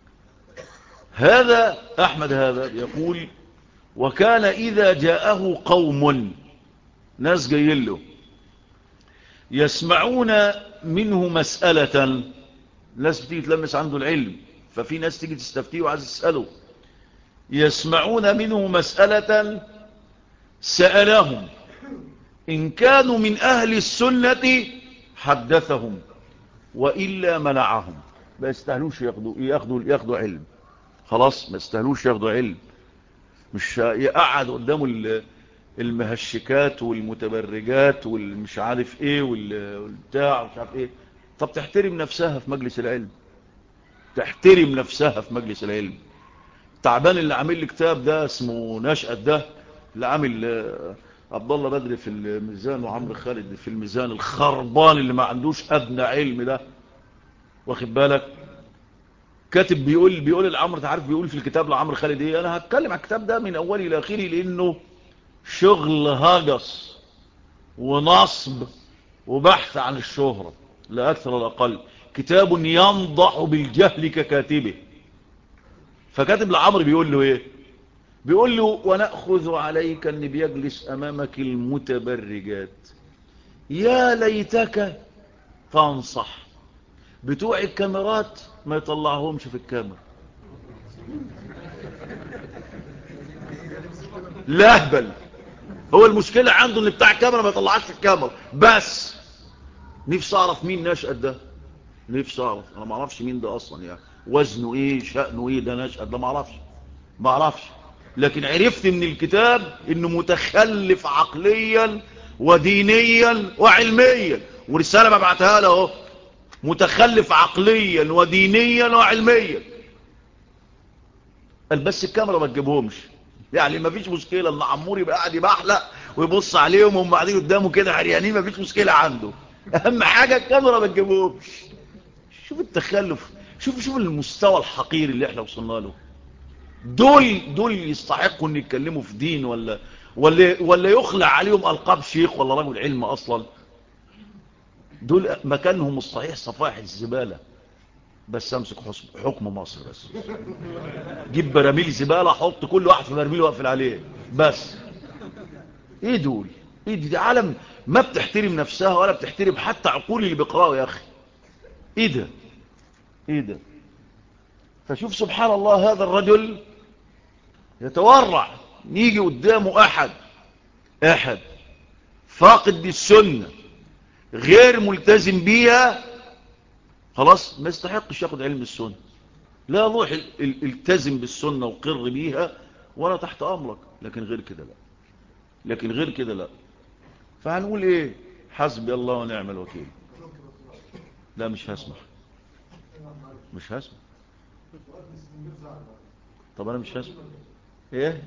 هذا أحمد هذا يقول وكان إذا جاءه قوم، ناس جايين له يسمعون منه مسألة، ناس بتيجي تلمس عنده العلم، ففي ناس تيجي تستفتيه وعايز تسأله، يسمعون منه مسألة سألهم، إن كانوا من أهل السنة حدثهم وإلا منعهم. ما يستهلوش ياخدوا علم. خلاص. ما يستهلوش ياخدوا علم. مش يقعد قدامه المهشكات والمتبرجات والمش عارف ايه والبتاع مش عارف ايه. طب تحترم نفسها في مجلس العلم، تحترم نفسها في مجلس العلم. تعبان اللي عامل لي كتاب ده اسمه نشأت، ده اللي عامل عبد الله بدر في الميزان وعمرو خالد في الميزان، الخربان اللي ما عندوش ادنى علم ده. واخد بالك؟ كاتب بيقول العمر، تعرف بيقول في الكتاب لعمرو خالد ايه؟ انا هتكلم على الكتاب ده من اوله الى اخره لانه شغل هجس ونصب وبحث عن الشهرة لا أكثر ولا أقل، كتاب ينضح بالجهل ككاتبه. فكاتب لعمرو بيقول له ايه؟ بيقول له ونأخذ عليك ان بيجلس امامك المتبرجات، يا ليتك تنصح بتوع الكاميرات ما يطلعهمش في الكاميرا. لهبل. هو المشكلة عنده ان بتاع الكاميرا ما يطلعش في الكاميرا بس. نفسي اعرف مين نشأت ده، نفسي اعرف. انا ما اعرفش مين ده اصلا، يعني وزنه ايه، شأنه ايه ده نشأت ده، ما اعرفش. لكن عرفت من الكتاب انه متخلف عقليا ودينيا وعلميا، ورسالة ببعتها له اهو، متخلف عقليا ودينيا وعلميا. قال بس الكاميرا ما تجيبهمش. يعني ما فيش مشكلة ان عمور يبقى قاعد يبحلق ويبص عليهم وهم قاعدين قدامه كده عريانين، ما فيش مشكلة عنده، اهم حاجة الكاميرا ما تجيبهمش. شوف التخلف، شوف المستوى الحقير اللي احنا وصلنا له. دول يستحقوا ان يتكلموا في دين ولا يخلع عليهم القاب شيخ ولا رجل علم اصلا. دول مكانهم الصحيح صفائح الزبالة. بس امسك حكم مصر بس، جيب براميل زبالة، حط كل واحد في برميل واقفل عليه بس. ايه دول؟ ايه دي عالم ما بتحترم نفسها ولا بتحترم حتى عقول اللي بيقرأوا يا اخي. ايه ده؟ ايه ده؟ فشوف سبحان الله، هذا الرجل يتورع، يجي قدامه احد فاقد للسنة غير ملتزم بيها، خلاص ما يستحقش ياخد علم السنة. لا روح التزم بالسنة وقر بيها وانا تحت امرك، لكن غير كده لا، لكن غير كده لا. فهنقول ايه؟ حسبي الله ونعم الوكيل. لا مش هسمح، مش هسمح. طب انا مش هسمح. ايه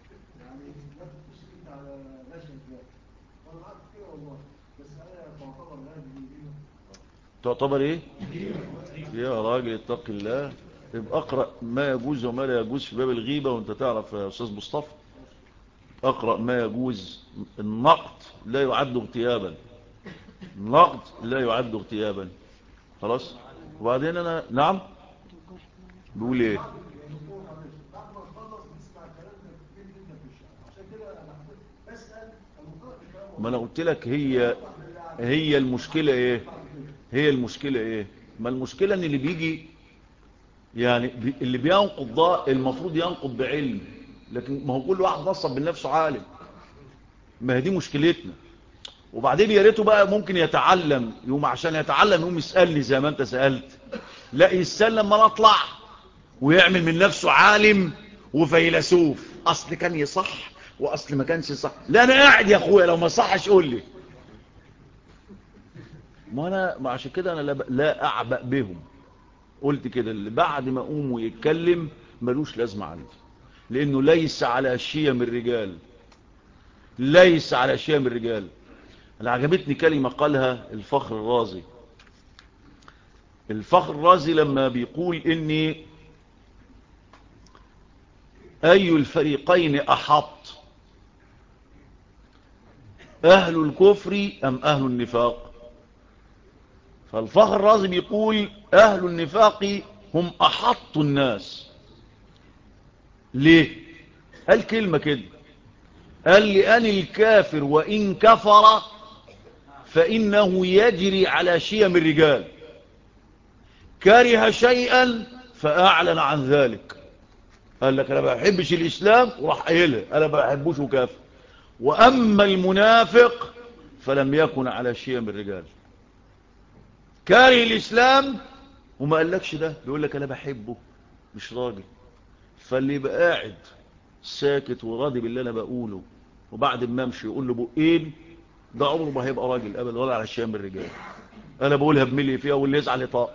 تعتبر ايه؟ يا راجل اتق الله، يبقى اقرأ ما يجوز وما لا يجوز في باب الغيبة. وانت تعرف يا استاذ مصطفى، اقرأ ما يجوز. النقد لا يعد اغتيابا، النقد لا يعد اغتيابا. خلاص. وبعدين انا نعم بقول ايه؟ ما انا قلت لك هي المشكلة ايه؟ هي المشكلة ايه؟ ما المشكلة ان اللي بيجي يعني اللي بينقض ده المفروض ينقض بعلم، لكن ما هو كل واحد نصب بنفسه عالم. ما هي دي مشكلتنا. وبعدين يا ريته بقى ممكن يتعلم، يوم عشان يتعلم يوم يسألني زي ما انت سألت. لا يسأل لما نطلع ويعمل من نفسه عالم وفيلسوف، اصل كان يصح واصل ما كانش صح. لا انا قاعد يا اخويا لو ما صحش قول لي. ما عشان كده انا لا اعبأ بهم. قلت كده اللي بعد ما اقوم ويتكلم ملوش لازمه عندي، لانه ليس على شيم الرجال، ليس على شيم الرجال. انا عجبتني كلمه قالها الفخر الرازي. الفخر الرازي لما بيقول اني اي الفريقين احط، اهل الكفر ام اهل النفاق؟ فالفخر الرازي بيقول اهل النفاق هم احط الناس. ليه؟ قال كلمة كده، قال لأن الكافر وإن كفر فإنه يجري على شيم الرجال، كره شيئا فأعلن عن ذلك. قال لك أنا ما بحبش الإسلام وراح قايلها أنا ما بحبوش وكافر. وأما المنافق فلم يكن على شيم الرجال، كاره الإسلام وما قالكش ده، بيقول لك أنا بحبه مش راجل. فاللي يبقى قاعد ساكت وراضي باللي أنا بقوله وبعد ما امشي يقول له بقين، ده عمره ما هيبقى راجل ابدا ولا على شيم الرجال. انا بقولها بملي فيها واللي يزعل يطاق.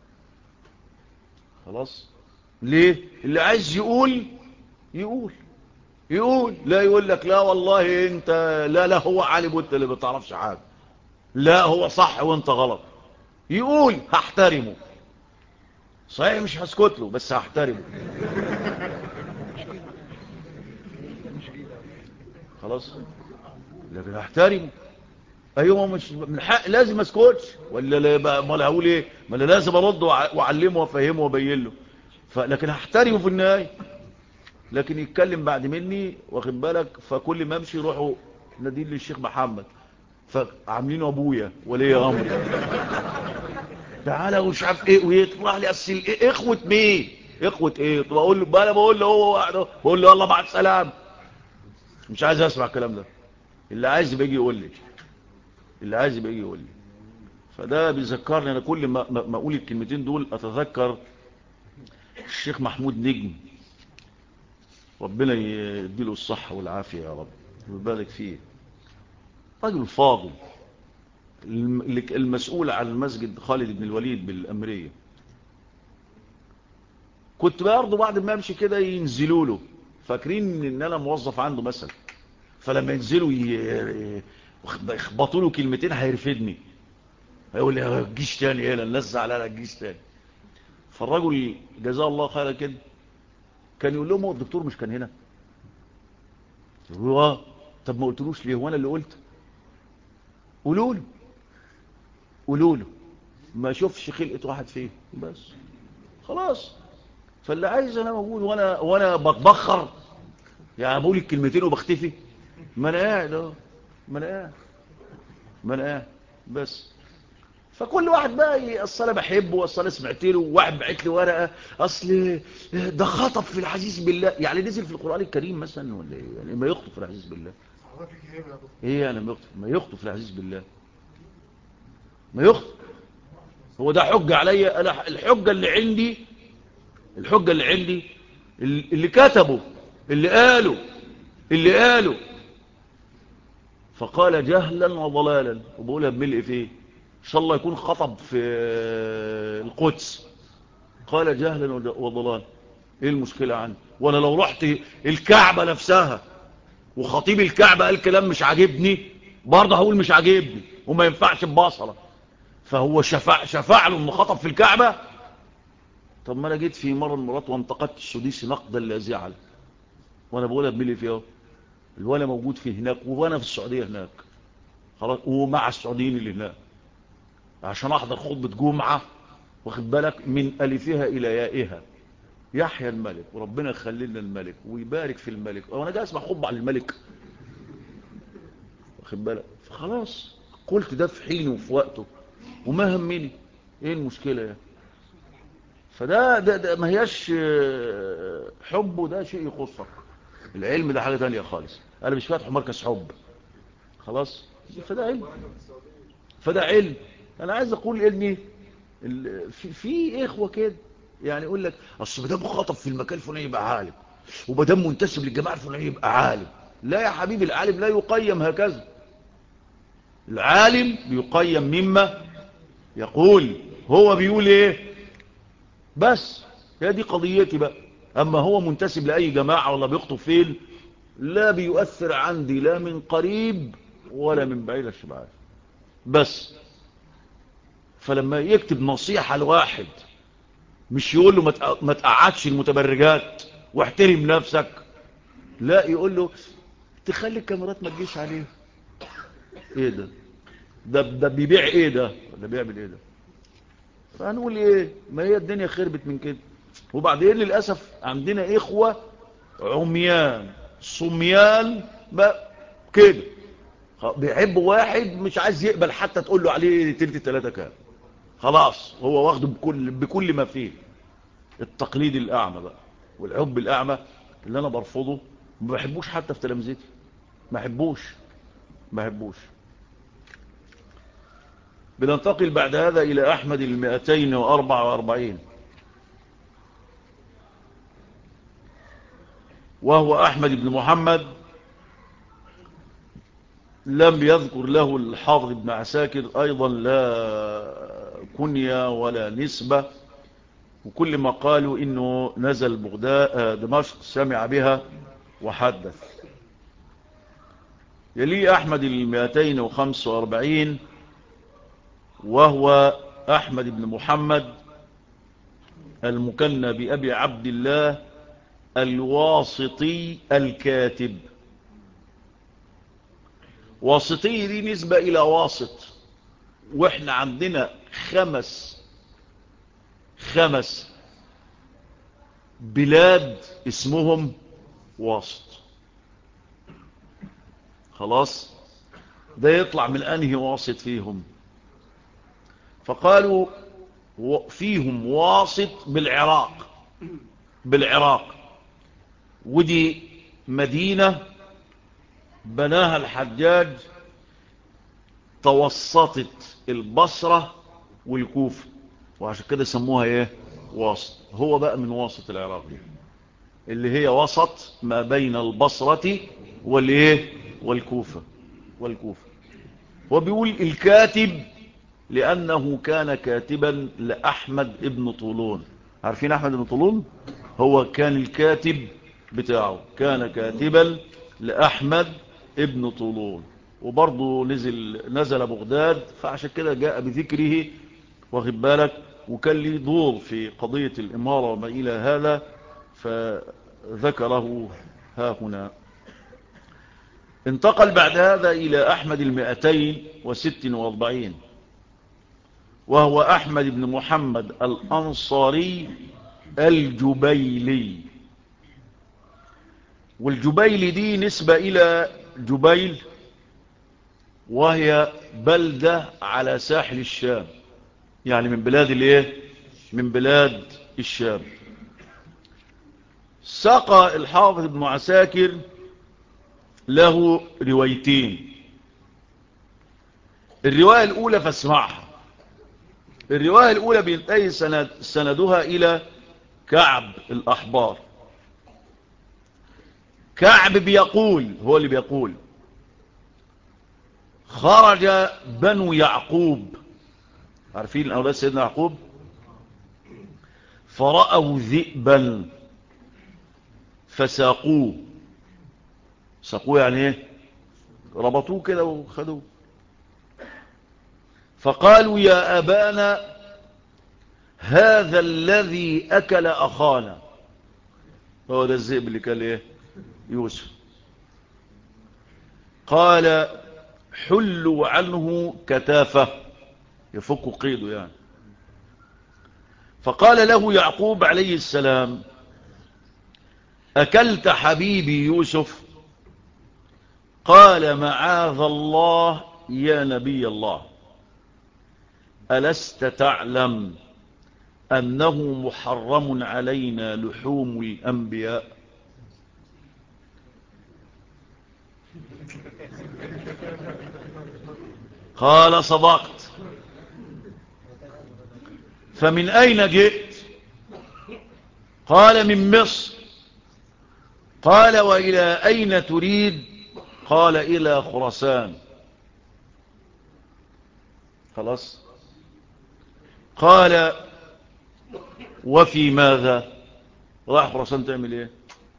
خلاص. ليه؟ اللي عايز يقول يقول لا يقول لك لا والله انت لا هو عالم وانت اللي ما بتعرفش حاجه، لا هو صح وانت غلط. يقول هحترمه، صحيح مش هسكت له بس هحترمه. خلاص. لكن هحترمه. ايوه مش من حق لازم اسكتش ولا لا بقى؟ امال هقول ايه؟ ما انا لازم ارد واعلمه وافهمه وابين له. لكن هحترمه في النهايه. لكن يتكلم بعد مني واخد بالك، فكل ما امشي يروحوا نادين للشيخ محمد فعاملينه ابويا ولي امري. تعالى ومش عارف ايه ويطلع لي اصل ايه اخوه مين؟ اخوه ايه؟ طب اقول له بقى، انا بقول له هو واحد بقول له يلا مع السلامه. مش عايز اسمع الكلام ده. اللي عايز يبقى يجي يقول لي، اللي عايز يبقى يجي يقول لي. فده بيذكرني، انا كل ما اقول الكلمتين دول اتذكر الشيخ محمود نجم، ربنا يديله الصحة والعافية يا رب ويبارك فيه. رجل فاضل المسؤول عن المسجد خالد بن الوليد بالأمرية. كنت برضه بعد ما امشي كده ينزلوا له فاكرين ان انا موظف عنده مثلا، فلما ينزلوا يخبطوا له كلمتين هيرفدني، هيقول لي ما تجيش تاني هنا، الناس زعلانه تجيش تاني. فالرجل جزاه الله خيرا كده كان يقول لهم هو الدكتور مش كان هنا؟ يقولوا اه. طب ما قلتلوش ليه؟ هو انا اللي قلت؟ قولوا له، قولوا له ما شوفش خلقه واحد فيه بس خلاص. فاللي عايز انا موجود، وانا بتبخر يعني بقول الكلمتين وبختفي. ما انا قاعد اهو، ما انا قاعد، ما انا قاعد بس. فكل واحد بقى اصل انا بحبه، اصل انا سمعت له، واحد بعت لي ورقه اصل ده خطب في العزيز بالله، يعني نزل في القران الكريم مثلا ولا ايه؟ يعني ما يخطب في العزيز بالله ايه؟ يعني ما يخطب في العزيز بالله، ما يخطب. هو ده حجه عليا انا؟ الحجه اللي عندي، الحجه اللي عندي اللي كتبوا، اللي قالوا، اللي قالوا. فقال جهلا وضلالا، وبقولها بملء فيه ان شاء الله يكون خطب في القدس. قال جهلا وضلالا، ايه المشكلة عندي؟ وانا لو رحت الكعبة نفسها وخطيب الكعبة قال كلام مش عاجبني برضه هقول مش عاجبني وما ينفعش ببصرة. فهو شفع له انه خطب في الكعبة. طب ما انا جيت في مرة المرات وانتقدت السديسي نقدا لا زعل، وانا بقولها بملي فيه، الولا موجود فيه هناك وانا في السعودية هناك خلاص، ومع السعوديين اللي هناك عشان احضر خطبة جمعة واخد بالك من الفها الى يائها. يحيى الملك وربنا يخلي لنا الملك ويبارك في الملك، وانا جاي اسمع خطبه عن الملك واخد بالك. فخلاص قلت ده في حينه وفي وقته وما همني، ايه المشكله يعني؟ فده ده ما هياش حب، ده شيء يخصك. العلم ده حاجه ثانيه خالص، انا مش فاتح مركز حب خلاص. فده علم، فده علم. انا عايز اقول اني في اخوه كده يعني يقول لك اصل ما دام خطب في المكان الفلاني يبقى عالم، وما دام منتسب للجماعه الفلانيه يبقى عالم. لا يا حبيبي، العالم لا يقيم هكذا. العالم بيقيم مما يقول، هو بيقول ايه بس. هي دي قضيتي بقى. اما هو منتسب لاي جماعه ولا بيخطب فين، لا بيؤثر عندي لا من قريب ولا من بعيد الشبعات بس. فلما يكتب نصيحه لواحد مش يقول له ما تقعدش المتبرجات واحترم نفسك، لا يقول له تخلي الكاميرات ما تجيش عليه. ايه ده؟ ده بيبيع ايه ده؟ ولا بيعمل ايه ده؟ فهنقول ايه؟ ما هي الدنيا خربت من كده. وبعدين للأسف عندنا اخوة عميان صميان بقى كده، بيحبوا واحد مش عايز يقبل حتى تقول له عليه تلت التلاتة كام، خلاص هو واخده بكل ما فيه. التقليد الأعمى بقى والحب الأعمى اللي أنا برفضه، ما بحبوش حتى في تلامذتي، ما بحبوش، ما بحبوش. بننتقل بعد هذا إلى أحمد 244، وهو أحمد بن محمد لم يذكر له الحافظ بن عساكر أيضا لا كنية ولا نسبة، وكل ما قالوا إنه نزل بغداد دمشق سمع بها وحدث. يلي أحمد 245 وهو أحمد بن محمد المكنى بأبي عبد الله الواسطي الكاتب، واسطي دي نسبة إلى واسط، وإحنا عندنا خمس بلاد اسمهم واسط. خلاص، ده يطلع من أنهي واسط فيهم؟ فقالوا فيهم واسط بالعراق، ودي مدينة بناها الحجاج توسطت البصرة والكوفة، وعشان كده سموها ايه؟ واسط. هو بقى من واسط العراق دي، اللي هي وسط ما بين البصرة والايه؟ والكوفة. هو بيقول الكاتب لأنه كان كاتبا لأحمد ابن طولون. عارفين أحمد ابن طولون؟ هو كان الكاتب بتاعه، كان كاتبا لأحمد ابن طولون، وبرضه نزل بغداد، فعشان كده جاء بذكره، واخد بالك، وكان لي دور في قضية الإمارة وما إلى هذا، فذكره ها هنا. انتقل بعد هذا إلى أحمد 246، وهو أحمد بن محمد الأنصاري الجبيلي. والجبيلي دي نسبة إلى جبيل، وهي بلدة على ساحل الشام، يعني من بلاد الايه؟ من بلاد الشام. ساق الحافظ ابن عساكر له روايتين. الرواية الأولى فاسمعها. الرواية الأولى بينتهي سندها إلى كعب الأحبار. كعب بيقول، هو اللي بيقول: خرج بنو يعقوب، عارفين أولاد سيدنا يعقوب، فرأوا ذئبا فساقوه. ساقوه يعني ايه؟ ربطوه كده وخدوه. فقالوا يا أبانا هذا الذي أكل أخانا. هو ده الذئب اللي كان ايه؟ يوسف. قال حلوا عنه كتافه، يفك قيده يعني. فقال له يعقوب عليه السلام: أكلت حبيبي يوسف؟ قال معاذ الله يا نبي الله، ألست تعلم أنه محرم علينا لحوم الأنبياء؟ قال صدقت. فمن أين جئت؟ قال من مصر. قال وإلى أين تريد؟ قال إلى خراسان. خلاص. قال وفي ماذا؟ راح خراسان تعمل ايه؟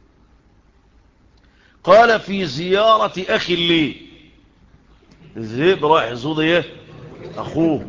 قال في زيارة أخي لي. الذئب راح يزود ايه؟ أخوه.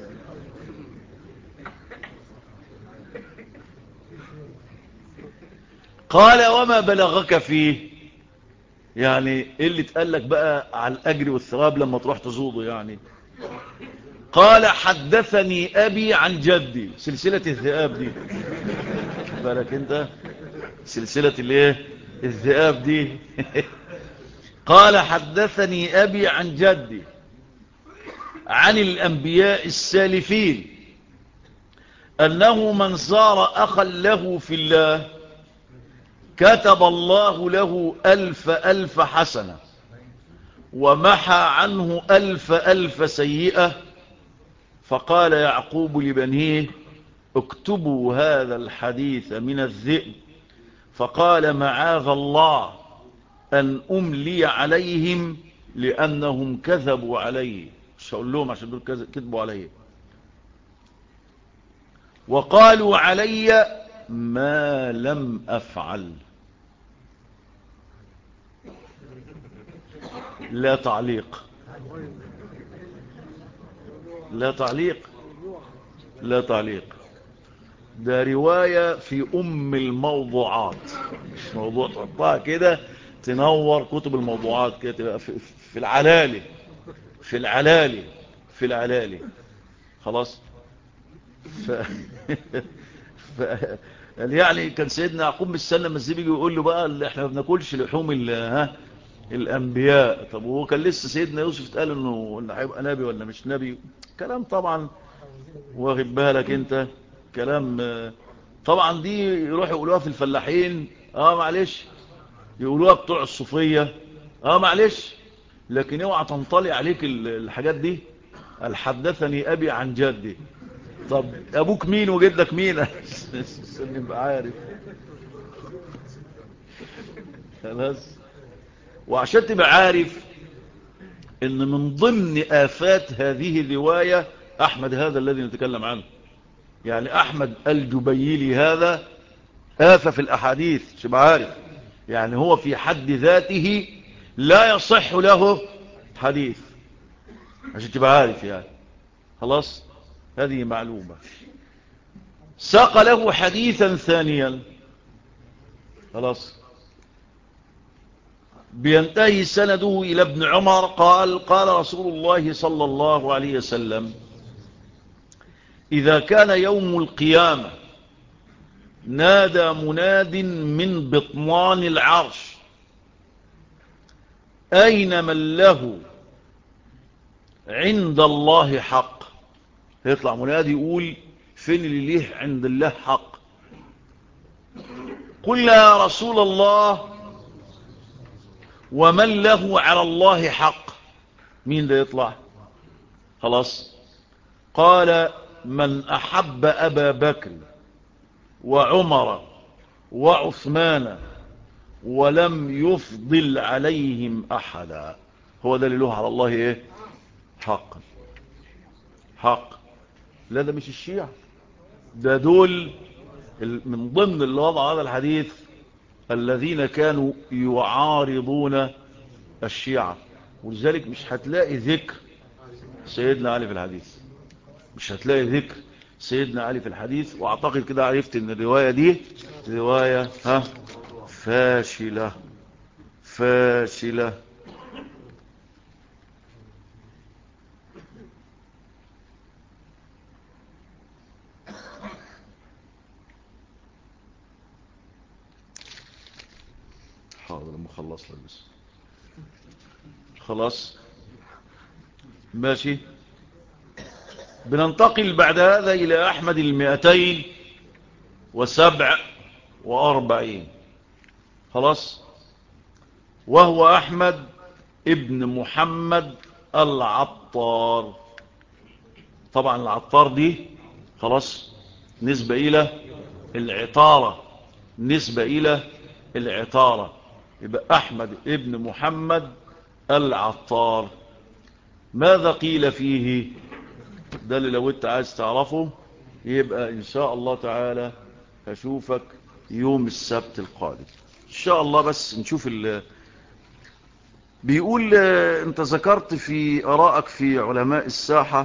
قال وما بلغك فيه؟ يعني ايه اللي اتقالك بقى على الأجر والثواب لما تروح تزوده يعني؟ قال حدثني أبي عن جدي. سلسلة الذئاب دي، بالك انت، سلسلة الايه؟ الذئاب دي. قال حدثني أبي عن جدي عن الأنبياء السالفين أنه من صار أخا له في الله كتب الله له 1000 حسنة ومحى عنه 1000 سيئة. فقال يعقوب لبنيه اكتبوا هذا الحديث من الذئب. فقال معاذ الله أن أملي عليهم لأنهم كذبوا عليه. مش هقول لهم عشان دول كذبوا عليه. وقالوا علي ما لم أفعل. لا تعليق، لا تعليق، لا تعليق. ده رواية في أم الموضوعات، مش موضوع تحطها كده تنور كتب الموضوعات كده، تبقى في العلالي، في العلالي، في العلالي. خلاص. ف... ف... يعني كان سيدنا يعقوب مستنى لما الزبيب يجي يقول له بقى اللي احنا ما بناكلش لحوم الانبياء. طب وهو كان لسه سيدنا يوسف اتقال انه هيبقى نبي ولا مش نبي؟ كلام طبعا، واخد بالك انت، كلام طبعا. دي يروح يقولوها في الفلاحين، معلش، يقولوها بتوع الصوفيه، معلش، لكن اوعى تنطلي عليك الحاجات دي. قال حدثني ابي عن جدي. طب ابوك مين وجدك مين؟ عشان نبقى عارف. خلاص. وعشان تبقى عارف ان من ضمن آفات هذه الرواية احمد هذا الذي نتكلم عنه، يعني احمد الجبيلي هذا آفة في الاحاديث، تبقى عارف. يعني هو في حد ذاته لا يصح له حديث، عشان تبقى عارف يعني. خلاص، هذه معلومة. ساق له حديثا ثانيا. خلاص. بينتهي سنده إلى ابن عمر قال رسول الله صلى الله عليه وسلم: إذا كان يوم القيامة نادى مناد من بطنان العرش: أين من له عند الله حق؟ يطلع منادي يقول: فين اللي ليه عند الله حق؟ قل يا رسول الله ومن له على الله حق؟ مين ده يطلع؟ خلاص. قال: من أحب أبا بكر وعمر وعثمان ولم يفضل عليهم أحدا. هو ده اللي له على الله ايه؟ حق. حق. لا ده مش الشيعة، ده دول من ضمن اللي وضع هذا الحديث الذين كانوا يعارضون الشيعة. ولذلك مش هتلاقي ذكر سيدنا علي في الحديث، مش هتلاقي ذكر سيدنا علي في الحديث. واعتقد كده عرفت ان الرواية دي رواية فاشلة. فاشلة. حاضر لما اخلص لك بس. خلاص ماشي. بننتقل بعد هذا إلى أحمد 247. خلاص. وهو أحمد ابن محمد العطار. طبعا العطار دي خلاص نسبة إلى العطارة، نسبة إلى العطارة. يبقى أحمد ابن محمد العطار. ماذا قيل فيه؟ ده اللي لو انت عايز تعرفه يبقى ان شاء الله تعالى هشوفك يوم السبت القادم ان شاء الله. بس نشوف بيقول انت ذكرت في ارائك في علماء الساحة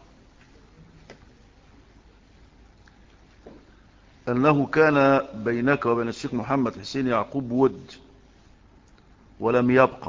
انه كان بينك وبين الشيخ محمد حسين يعقوب ود ولم يبقى.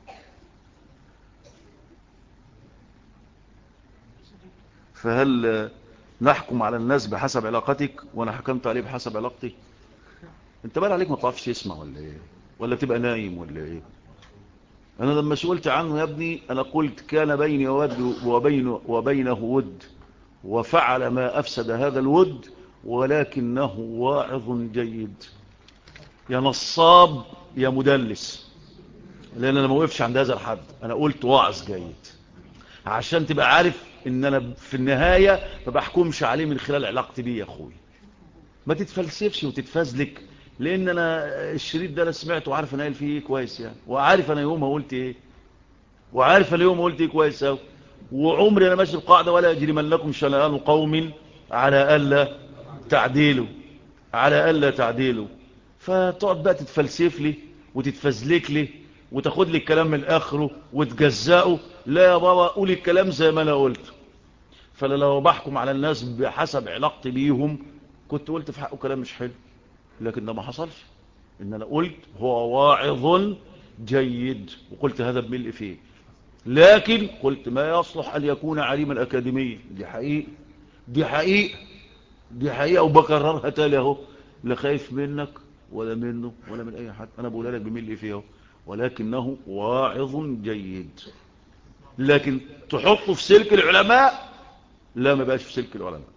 فهل نحكم على الناس بحسب علاقتك وانا حكمت عليه بحسب علاقتي؟ انت بقى عليك ما تعرفش تسمع ولا ايه؟ ولا تبقى نايم ولا ايه؟ انا لما سئلت عنه يا ابني انا قلت كان بيني وبينه ود، وفعل ما افسد هذا الود، ولكنه واعظ جيد. يا نصاب يا مدلس، لان انا ما وقفش عند هذا الحد، انا قلت واعظ جيد عشان تبقى عارف ان انا في النهاية ما بحكمش عليه من خلال علاقتي بيه. يا اخوي ما تتفلسفش وتتفزلك، لان انا الشريط ده انا سمعته وعارف انا قايل فيه ايه كويس يعني، وعارف انا يوم ما قلت ايه، وعارف انا يوم ما قلت ايه كويس قوي. وعمري انا ماشي القاعده ولا يجرمنكم شنآن قوم على الا تعديلوا، على الا تعديلوا. فتقعد بقى تتفلسف لي وتتفزلك لي وتاخد لي الكلام من اخره وتجزئه. لا يا بابا، قول الكلام زي ما انا قلت. فلو بحكم على الناس بحسب علاقتي بيهم كنت قلت في حقه كلام مش حلو، لكن ده ما حصلش. ان انا قلت هو واعظ جيد، وقلت هذا بملء فيه، لكن قلت ما يصلح أن يكون عالما أكاديميا. دي حقيقة، دي حقيقة، دي حقيقة، وبكررها تالي اهو. لا خايف منك ولا منه ولا من أي حد، أنا بقولها لك بملء فيه، ولكنه واعظ جيد. لكن تحطه في سلك العلماء، لا، ما بقاش في سلك العلماء.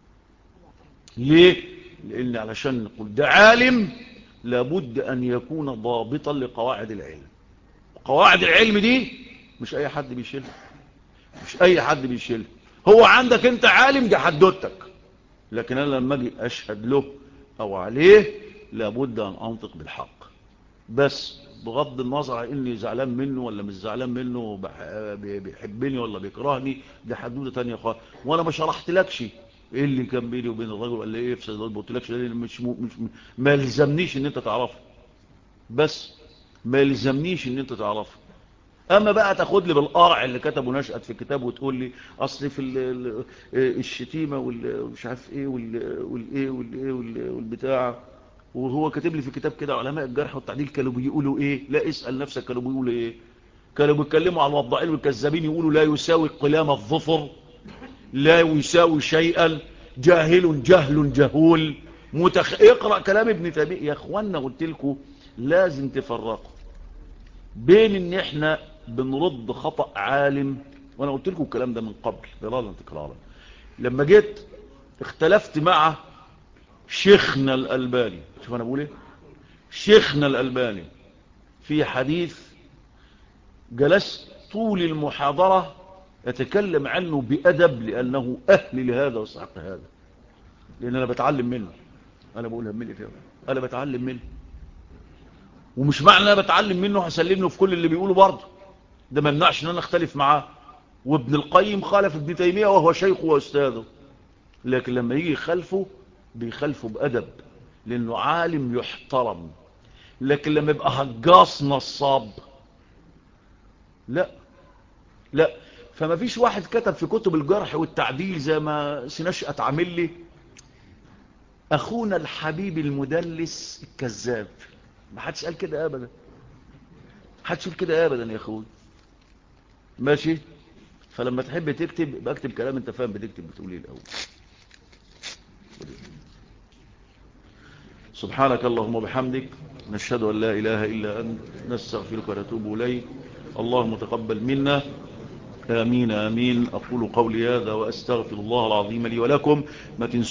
ليه؟ لأن علشان نقول ده عالم لابد أن يكون ضابطا لقواعد العلم. قواعد العلم دي مش أي حد بيشيلها، مش أي حد بيشيلها. هو عندك أنت عالم، دي حدوتك، لكن أنا لما أجي أشهد له أو عليه لابد أن أنطق بالحق. بس بغض النظر عن إني زعلان منه ولا مش زعلان منه، بيحبني ولا بيكرهني، دي حدودة تانية خالص. وأنا ما شرحتلكش ايه اللي كان بيني وبين الرجل، ولا ايه في صيدلة، ما قلتلكش، لان مش ما يلزمنيش ان انت تعرفه، بس ما يلزمنيش ان انت تعرفه. اما بقى تاخد لي بالقرع اللي كتبه نشأت في كتابه وتقول لي اصل في الشتيمه والمش عارف ايه والايه والبتاع، وهو كاتب لي في كتاب كده علماء الجرح والتعديل كانوا بيقولوا ايه. لا، اسال نفسك كانوا بيقولوا ايه. كانوا بيتكلموا على الوضاعين والكذابين، يقولوا لا يساوي قلام الظفر، لا يساوي شيئا، جاهل جهل جهول، اقرأ كلام ابن تيمية. يا اخوانا قلت لكم لازم تفرقوا بين ان احنا بنرد خطأ عالم، وانا قلت لكم الكلام ده من قبل ضلالا تكرارا. لما جيت اختلفت مع شيخنا الألباني، شوف انا بقول ايه، شيخنا الألباني في حديث جلست طول المحاضرة يتكلم عنه بأدب، لأنه أهل لهذا وسحق هذا، لأن أنا بتعلم منه. أنا بقولها مني فيه، أنا بتعلم منه، ومش معنى أنا بتعلم منه هسلم له في كل اللي بيقوله برضه، ده ما يمنعش أن أنا أختلف معاه. وابن القيم خالف ابن تيمية وهو شيخه وأستاذه، لكن لما يجي يخالفه بيخالفه بأدب، لأنه عالم يحترم. لكن لما يبقى هجاص نصاب، لا لا. فما فيش واحد كتب في كتب الجرح والتعديل زي ما سنشأت عامل لي أخونا الحبيب المدلس الكذاب. ما حدش قال كده أبدا، حدش قال كده أبدا يا أخوي، ماشي. فلما تحب تكتب يبقى اكتب كلام انت فاهم بتكتب بتقول ايه الأول. سبحانك اللهم وبحمدك، نشهد أن لا إله إلا أنت، نستغفرك ونتوب إليك. اللهم تقبل منا، آمين آمين. أقول قولي هذا وأستغفر الله العظيم لي ولكم. ما تنسوا